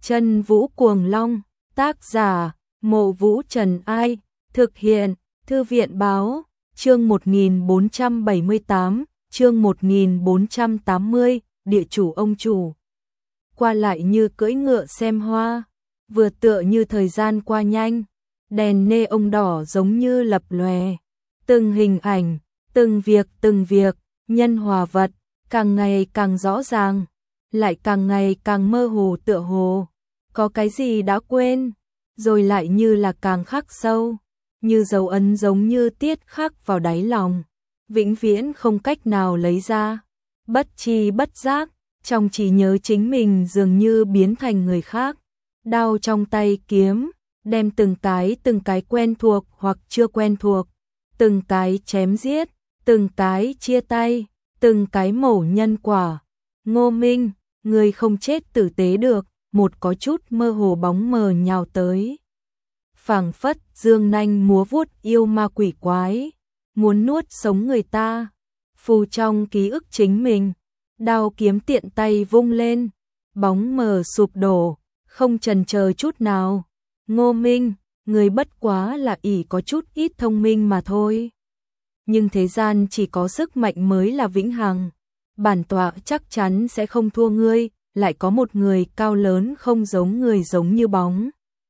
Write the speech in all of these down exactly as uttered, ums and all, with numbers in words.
Chân Vũ Cuồng Long, tác giả, Mộ Vũ Trần Ai, thực hiện, Thư viện Báo, chương một nghìn bốn trăm bảy mươi tám, chương một nghìn bốn trăm tám mươi, địa chủ ông chủ. Qua lại như cưỡi ngựa xem hoa, vừa tựa như thời gian qua nhanh, đèn neon đỏ giống như lập lòe, từng hình ảnh, từng việc từng việc, nhân hòa vật, càng ngày càng rõ ràng, lại càng ngày càng mơ hồ tựa hồ, có cái gì đã quên, rồi lại như là càng khắc sâu, như dấu ấn giống như tiết khắc vào đáy lòng, vĩnh viễn không cách nào lấy ra, bất tri bất giác, trong trí nhớ chính mình dường như biến thành người khác, đao trong tay kiếm, đem từng cái từng cái quen thuộc hoặc chưa quen thuộc, từng cái chém giết, từng cái chia tay, từng cái mổ nhân quả. Ngô Minh, người không chết tử tế được, một có chút mơ hồ bóng mờ nhào tới. Phảng phất dương nanh múa vuốt yêu ma quỷ quái, muốn nuốt sống người ta. Phù trong ký ức chính mình, đao kiếm tiện tay vung lên, bóng mờ sụp đổ, không chần chờ chút nào. Ngô Minh, người bất quá là ỷ có chút ít thông minh mà thôi. Nhưng thế gian chỉ có sức mạnh mới là vĩnh hằng. Bản tọa chắc chắn sẽ không thua ngươi, lại có một người cao lớn không giống người giống như bóng.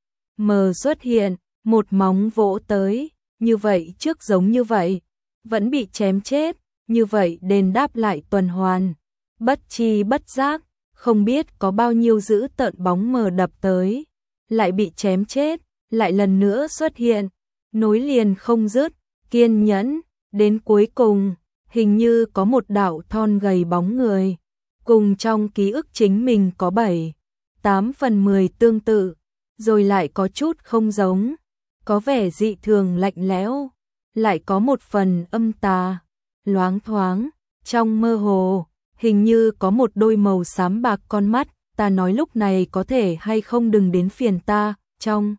Mờ xuất hiện, một móng vỗ tới, như vậy trước giống như vậy, vẫn bị chém chết, như vậy đền đáp lại tuần hoàn. Bất tri bất giác, không biết có bao nhiêu dữ tợn bóng mờ đập tới, lại bị chém chết, lại lần nữa xuất hiện, nối liền không dứt, kiên nhẫn, đến cuối cùng, hình như có một đạo thon gầy bóng người, cùng trong ký ức chính mình có bảy, tám phần mười tương tự, rồi lại có chút không giống, có vẻ dị thường lạnh lẽo, lại có một phần âm tà, loáng thoáng, trong mơ hồ, hình như có một đôi màu xám bạc con mắt, ta nói lúc này có thể hay không đừng đến phiền ta, trong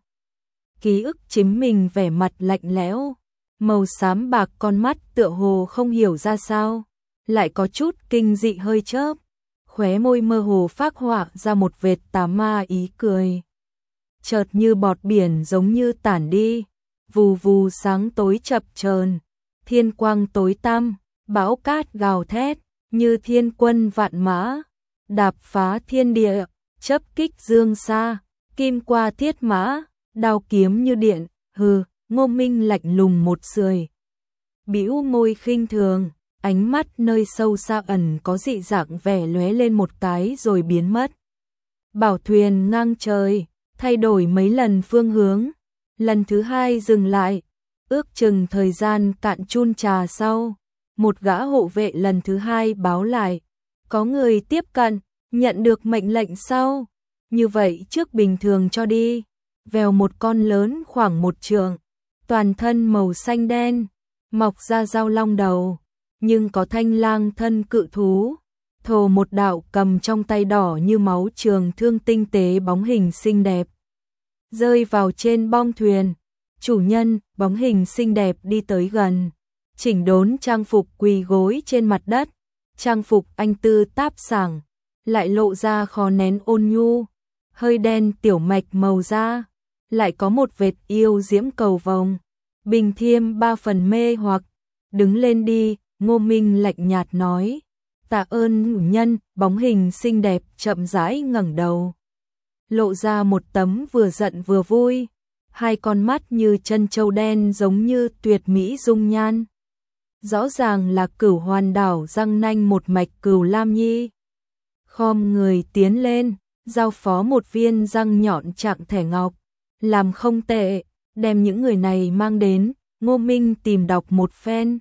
ký ức chính mình vẻ mặt lạnh lẽo, màu xám bạc con mắt tựa hồ không hiểu ra sao, lại có chút kinh dị hơi chớp, khóe môi mơ hồ phác họa ra một vệt tà ma ý cười. Chợt như bọt biển giống như tản đi, vù vù sáng tối chập chờn, thiên quang tối tăm, bão cát gào thét, như thiên quân vạn mã, đạp phá thiên địa, chấp kích dương xa, kim qua thiết mã, đao kiếm như điện, hừ. Ngô Minh lạnh lùng một sười, bĩu môi khinh thường, ánh mắt nơi sâu xa ẩn có dị dạng vẻ lóe lên một cái rồi biến mất. Bảo thuyền ngang trời, thay đổi mấy lần phương hướng, lần thứ hai dừng lại, ước chừng thời gian cạn chun trà sau, một gã hộ vệ lần thứ hai báo lại, có người tiếp cận, nhận được mệnh lệnh sau, như vậy trước bình thường cho đi, vèo một con lớn khoảng một trượng. Toàn thân màu xanh đen, mọc ra dao long đầu, nhưng có thanh lang thân cự thú, thồ một đạo cầm trong tay đỏ như máu trường thương tinh tế bóng hình xinh đẹp. Rơi vào trên bong thuyền, chủ nhân, bóng hình xinh đẹp đi tới gần, chỉnh đốn trang phục quỳ gối trên mặt đất, trang phục anh tư táp sảng, lại lộ ra khó nén ôn nhu, hơi đen tiểu mạch màu da. Lại có một vệt yêu diễm cầu vồng, bình thiêm ba phần mê hoặc, đứng lên đi, Ngô Minh lạnh nhạt nói, tạ ơn chủ nhân, bóng hình xinh đẹp chậm rãi ngẩng đầu, lộ ra một tấm vừa giận vừa vui, hai con mắt như chân châu đen giống như tuyệt mỹ dung nhan, rõ ràng là Cửu Hoàn Đảo răng nanh một mạch Cửu Lam Nhi. Khom người tiến lên, giao phó một viên răng nhọn trạng thẻ ngọc. Làm không tệ, đem những người này mang đến, Ngô Minh tìm đọc một phen.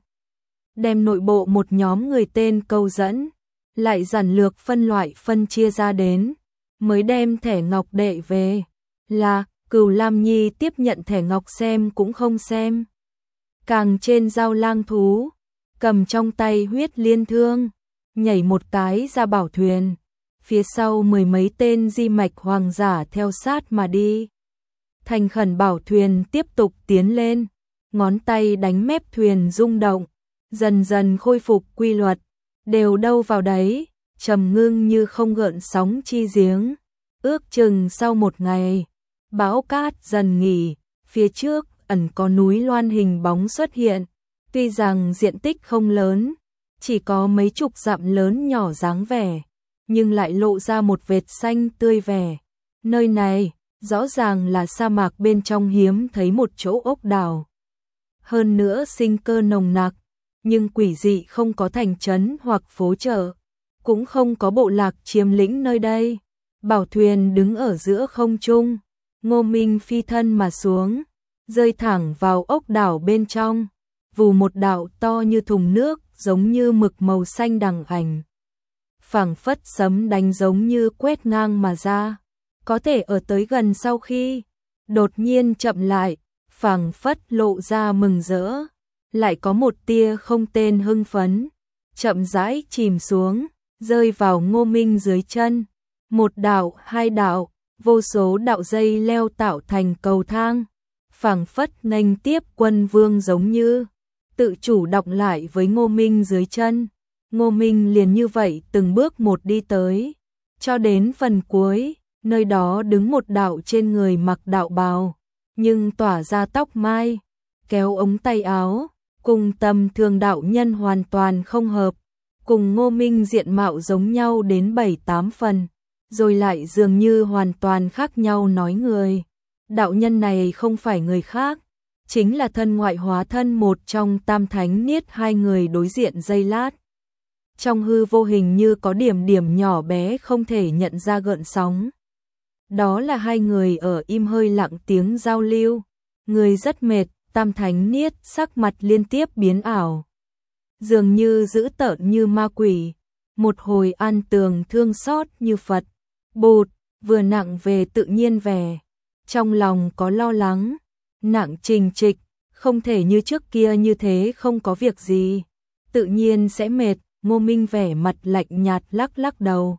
Đem nội bộ một nhóm người tên câu dẫn, lại giản lược phân loại phân chia ra đến, mới đem thẻ ngọc đệ về. Là, Cửu Lam Nhi tiếp nhận thẻ ngọc xem cũng không xem. Càng trên dao lang thú, cầm trong tay huyết liên thương, nhảy một cái ra bảo thuyền. Phía sau mười mấy tên di mạch hoàng giả theo sát mà đi. Thành khẩn bảo thuyền tiếp tục tiến lên, ngón tay đánh mép thuyền rung động, dần dần khôi phục quy luật, đều đâu vào đấy, trầm ngưng như không gợn sóng chi giếng. Ước chừng sau một ngày, bão cát dần nghỉ, phía trước ẩn có núi loan hình bóng xuất hiện, tuy rằng diện tích không lớn, chỉ có mấy chục dặm lớn nhỏ dáng vẻ, nhưng lại lộ ra một vệt xanh tươi vẻ. Nơi này, rõ ràng là sa mạc bên trong hiếm thấy một chỗ ốc đảo. Hơn nữa sinh cơ nồng nặc, nhưng quỷ dị không có thành trấn hoặc phố chợ, cũng không có bộ lạc chiếm lĩnh nơi đây. Bảo thuyền đứng ở giữa không trung, Ngô Minh phi thân mà xuống, rơi thẳng vào ốc đảo bên trong, vù một đạo to như thùng nước, giống như mực màu xanh đằng ảnh. Phảng phất sấm đánh giống như quét ngang mà ra, có thể ở tới gần sau khi đột nhiên chậm lại, phảng phất lộ ra mừng rỡ, lại có một tia không tên hưng phấn, chậm rãi chìm xuống, rơi vào Ngô Minh dưới chân. Một đạo, hai đạo, vô số đạo dây leo tạo thành cầu thang, phảng phất nghênh tiếp quân vương giống như tự chủ động lại với Ngô Minh dưới chân. Ngô Minh liền như vậy từng bước một đi tới, cho đến phần cuối, nơi đó đứng một đạo trên người mặc đạo bào, nhưng tỏa ra tóc mai, kéo ống tay áo, cùng tầm thường đạo nhân hoàn toàn không hợp, cùng Ngô Minh diện mạo giống nhau đến bảy tám phần, rồi lại dường như hoàn toàn khác nhau nói người. Đạo nhân này không phải người khác, chính là thân ngoại hóa thân một trong tam thánh niết. Hai người đối diện giây lát. Trong hư vô hình như có điểm điểm nhỏ bé không thể nhận ra gợn sóng. Đó là hai người ở im hơi lặng tiếng giao lưu. Người rất mệt, tam thánh niết sắc mặt liên tiếp biến ảo. Dường như dữ tợn như ma quỷ, một hồi an tường thương xót như Phật. Bụt, vừa nặng về tự nhiên vẻ. Trong lòng có lo lắng, nặng trình trịch, không thể như trước kia như thế không có việc gì. Tự nhiên sẽ mệt. Ngô Minh vẻ mặt lạnh nhạt lắc lắc đầu.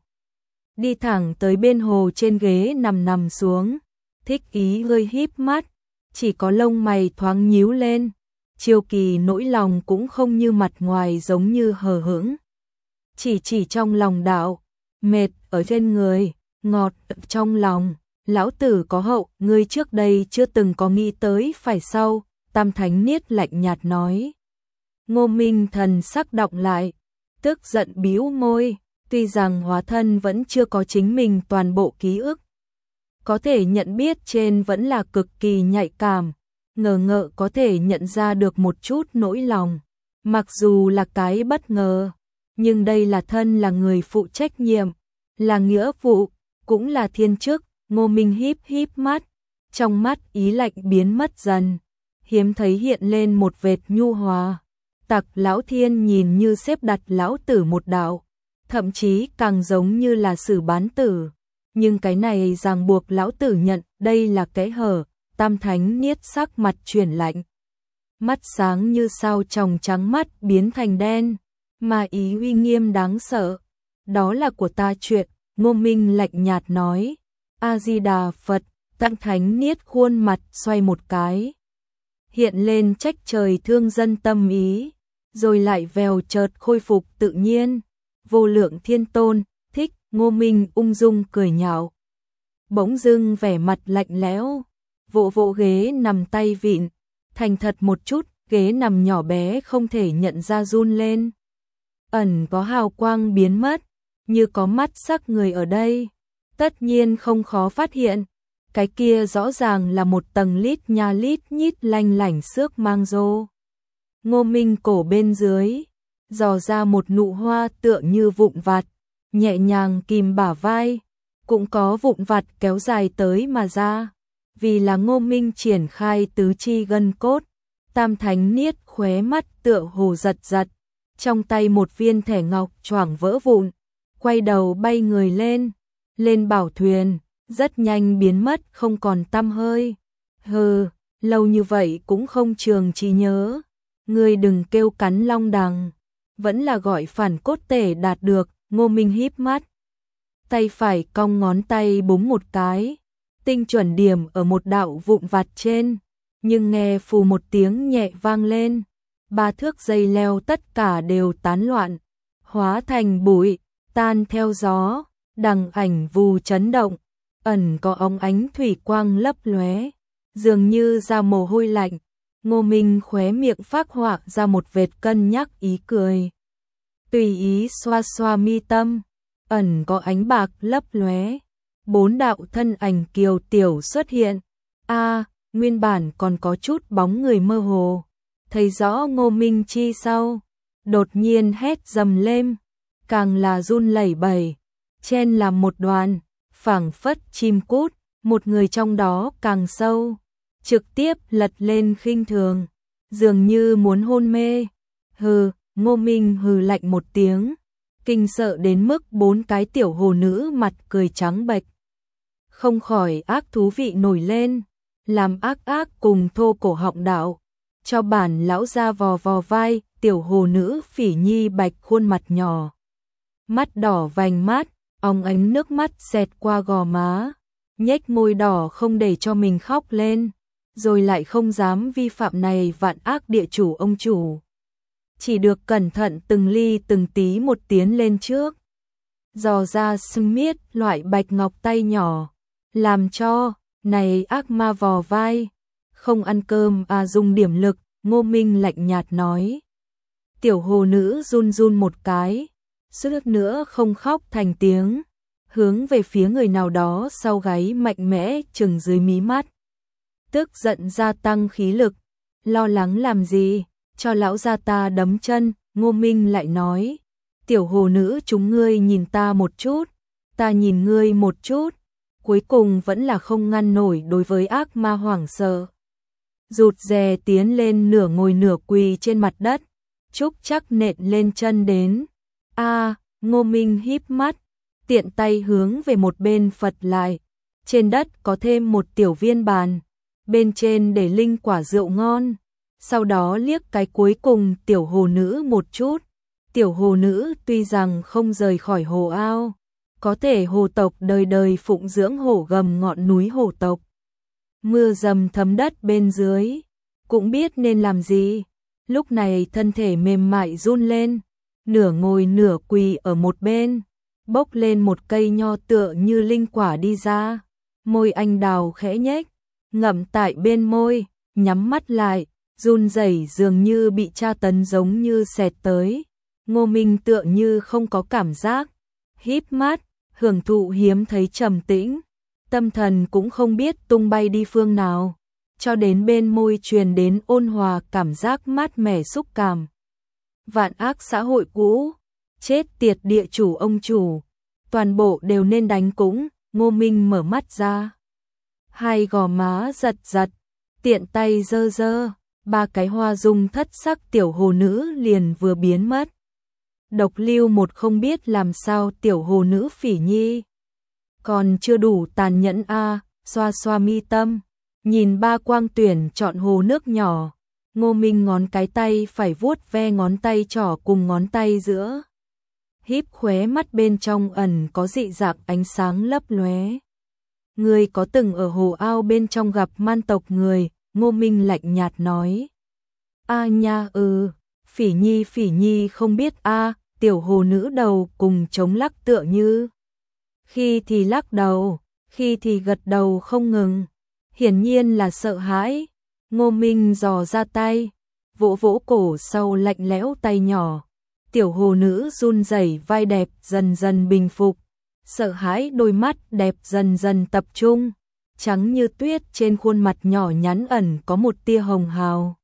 Đi thẳng tới bên hồ trên ghế nằm nằm xuống. Thích ý hơi híp mắt, chỉ có lông mày thoáng nhíu lên. Chiêu kỳ nỗi lòng cũng không như mặt ngoài giống như hờ hững. Chỉ chỉ trong lòng đạo, mệt ở trên người, ngọt trong lòng. Lão tử có hậu, ngươi trước đây chưa từng có nghĩ tới phải sau. Tam thánh niết lạnh nhạt nói. Ngô Minh thần sắc động lại, tức giận bĩu môi, tuy rằng hóa thân vẫn chưa có chính mình toàn bộ ký ức. Có thể nhận biết trên vẫn là cực kỳ nhạy cảm, ngờ ngợ có thể nhận ra được một chút nỗi lòng. Mặc dù là cái bất ngờ, nhưng đây là thân là người phụ trách nhiệm, là nghĩa vụ, cũng là thiên chức. Ngô Minh híp híp mắt, trong mắt ý lạnh biến mất dần, hiếm thấy hiện lên một vệt nhu hòa. Tặc lão thiên nhìn như xếp đặt lão tử một đạo, thậm chí càng giống như là xử bán tử, nhưng cái này ràng buộc lão tử nhận đây là kẽ hở. Tam thánh niết sắc mặt chuyển lạnh, mắt sáng như sao tròng trắng mắt biến thành đen, mà ý uy nghiêm đáng sợ. Đó là của ta chuyện. Ngô Minh lạnh nhạt nói. A Di Đà Phật. Tam thánh niết khuôn mặt xoay một cái, hiện lên trách trời thương dân tâm ý, rồi lại vèo chợt khôi phục tự nhiên. Vô lượng thiên tôn, thích. Ngô Minh ung dung cười nhạo, bỗng dưng vẻ mặt lạnh lẽo, vỗ vỗ ghế nằm tay vịn, thành thật một chút. Ghế nằm nhỏ bé không thể nhận ra run lên, ẩn có hào quang biến mất, như có mắt sắc người ở đây. Tất nhiên không khó phát hiện, cái kia rõ ràng là một tầng lít nha lít nhít lanh lảnh xước mang rô. Ngô Minh cổ bên dưới, dò ra một nụ hoa tựa như vụn vặt, nhẹ nhàng kìm bả vai, cũng có vụn vặt kéo dài tới mà ra. Vì là Ngô Minh triển khai tứ chi gân cốt, tam thánh niết khóe mắt tựa hồ giật giật, trong tay một viên thẻ ngọc choảng vỡ vụn, quay đầu bay người lên, lên bảo thuyền, rất nhanh biến mất không còn tăm hơi. Hừ, lâu như vậy cũng không trường trí nhớ, ngươi đừng kêu cắn long đằng, vẫn là gọi phản cốt tể đạt được. Ngô Minh híp mắt, tay phải cong ngón tay búng một cái, tinh chuẩn điểm ở một đạo vụn vặt trên, nhưng nghe phù một tiếng nhẹ vang lên, ba thước dây leo tất cả đều tán loạn, hóa thành bụi, tan theo gió, đằng ảnh vù chấn động, ẩn có óng ánh thủy quang lấp lóe, dường như ra mồ hôi lạnh. Ngô Minh khóe miệng phác họa ra một vệt cân nhắc ý cười. Tùy ý xoa xoa mi tâm, ẩn có ánh bạc lấp lóe. Bốn đạo thân ảnh kiều tiểu xuất hiện. A, nguyên bản còn có chút bóng người mơ hồ. Thấy rõ Ngô Minh chi sau, đột nhiên hét dầm lên, càng là run lẩy bẩy, chen làm một đoàn, phảng phất chim cút, một người trong đó càng sâu, trực tiếp lật lên khinh thường, dường như muốn hôn mê. Hừ, Ngô Minh hừ lạnh một tiếng, kinh sợ đến mức bốn cái tiểu hồ nữ mặt cười trắng bệch. Không khỏi ác thú vị nổi lên, làm ác ác cùng thô cổ họng đạo, cho bản lão ra vò vò vai. Tiểu hồ nữ Phỉ Nhi bạch khuôn mặt nhỏ, mắt đỏ vành mắt, óng ánh nước mắt xẹt qua gò má, nhếch môi đỏ không để cho mình khóc lên, rồi lại không dám vi phạm này vạn ác địa chủ ông chủ. Chỉ được cẩn thận từng ly từng tí một tiến lên trước, dò ra sưng miết loại bạch ngọc tay nhỏ, làm cho, này ác ma vò vai, không ăn cơm à dùng điểm lực. Ngô Minh lạnh nhạt nói. Tiểu hồ nữ run run một cái, suýt nữa không khóc thành tiếng, hướng về phía người nào đó sau gáy mạnh mẽ chừng dưới mí mắt. Tức giận gia tăng khí lực, lo lắng làm gì, cho lão gia ta đấm chân. Ngô Minh lại nói, tiểu hồ nữ chúng ngươi nhìn ta một chút, ta nhìn ngươi một chút, cuối cùng vẫn là không ngăn nổi đối với ác ma hoảng sợ. Rụt rè tiến lên nửa ngồi nửa quỳ trên mặt đất, Trúc chắc nện lên chân đến. A, Ngô Minh híp mắt, tiện tay hướng về một bên phật lại. Trên đất có thêm một tiểu viên bàn, bên trên để linh quả rượu ngon. Sau đó liếc cái cuối cùng tiểu hồ nữ một chút. Tiểu hồ nữ tuy rằng không rời khỏi hồ ao, có thể hồ tộc đời đời phụng dưỡng hổ gầm ngọn núi hồ tộc. Mưa dầm thấm đất bên dưới, cũng biết nên làm gì. Lúc này thân thể mềm mại run lên, nửa ngồi nửa quỳ ở một bên, bốc lên một cây nho tựa như linh quả đi ra. Môi anh đào khẽ nhếch, ngậm tại bên môi, nhắm mắt lại, run rẩy dường như bị tra tấn giống như xẹt tới. Ngô Minh tựa như không có cảm giác, híp mắt, hưởng thụ hiếm thấy trầm tĩnh, tâm thần cũng không biết tung bay đi phương nào, cho đến bên môi truyền đến ôn hòa cảm giác mát mẻ xúc cảm. Vạn ác xã hội cũ, chết tiệt địa chủ ông chủ, toàn bộ đều nên đánh cũng. Ngô Minh mở mắt ra, hai gò má giật giật, tiện tay dơ dơ, ba cái hoa dung thất sắc tiểu hồ nữ liền vừa biến mất. Độc lưu một không biết làm sao tiểu hồ nữ Phỉ Nhi, còn chưa đủ tàn nhẫn a. À, xoa xoa mi tâm, nhìn ba quang tuyển chọn hồ nước nhỏ. Ngô Minh ngón cái tay phải vuốt ve ngón tay trỏ cùng ngón tay giữa, híp khóe mắt bên trong ẩn có dị dạng ánh sáng lấp lóe. Người có từng ở hồ ao bên trong gặp man tộc người? Ngô Minh lạnh nhạt nói. A nha ừ, Phỉ Nhi Phỉ Nhi không biết a. À, tiểu hồ nữ đầu cùng chống lắc tựa như, khi thì lắc đầu, khi thì gật đầu không ngừng, hiển nhiên là sợ hãi. Ngô Minh dò ra tay, vỗ vỗ cổ sau lạnh lẽo tay nhỏ. Tiểu hồ nữ run rẩy vai đẹp dần dần bình phục, sợ hãi đôi mắt đẹp dần dần tập trung, trắng như tuyết trên khuôn mặt nhỏ nhắn ẩn có một tia hồng hào.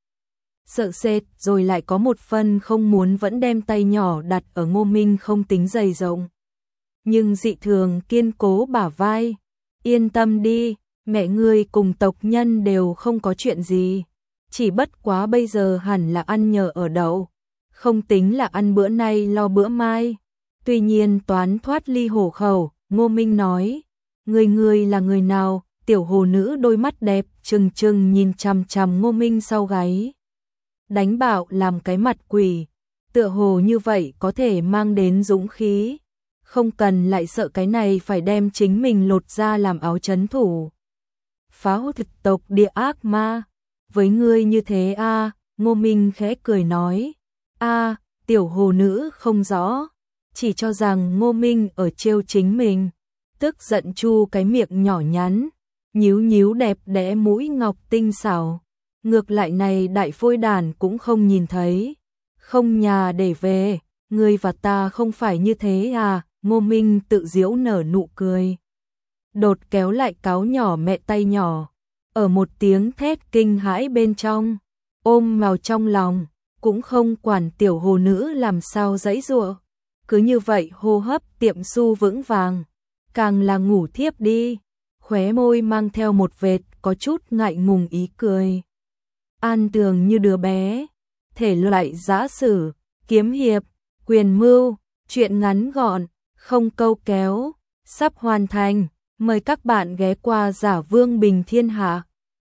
Sợ sệt rồi lại có một phần không muốn, vẫn đem tay nhỏ đặt ở Ngô Minh không tính dày rộng, nhưng dị thường kiên cố bả vai. Yên tâm đi, mẹ ngươi cùng tộc nhân đều không có chuyện gì, chỉ bất quá bây giờ hẳn là ăn nhờ ở đậu, không tính là ăn bữa nay lo bữa mai. Tuy nhiên toán thoát ly hổ khẩu. Ngô Minh nói, người người là người nào? Tiểu hồ nữ đôi mắt đẹp trừng trừng nhìn chằm chằm Ngô Minh sau gáy, đánh bạo làm cái mặt quỷ, tựa hồ như vậy có thể mang đến dũng khí, không cần lại sợ cái này phải đem chính mình lột ra làm áo chấn thủ. Phá hư thực tộc địa ác ma, với ngươi như thế a. À, Ngô Minh khẽ cười nói. A, à, tiểu hồ nữ không rõ, chỉ cho rằng Ngô Minh ở trêu chính mình. tức giận chu cái miệng nhỏ nhắn, nhíu nhíu đẹp đẽ mũi ngọc tinh xảo. Ngược lại này đại phôi đàn cũng không nhìn thấy, không nhà để về, ngươi và ta không phải như thế à, Ngô Minh tự giễu nở nụ cười. Đột kéo lại cáo nhỏ mẹ tay nhỏ, ở một tiếng thét kinh hãi bên trong, ôm vào trong lòng, cũng không quản tiểu hồ nữ làm sao giãy giụa, cứ như vậy hô hấp tiệm su vững vàng, càng là ngủ thiếp đi, khóe môi mang theo một vệt có chút ngại ngùng ý cười. An Tường như đứa bé, thể loại giã sử, kiếm hiệp, quyền mưu, chuyện ngắn gọn, không câu kéo, sắp hoàn thành, mời các bạn ghé qua Giả Vương Bình Thiên Hạ.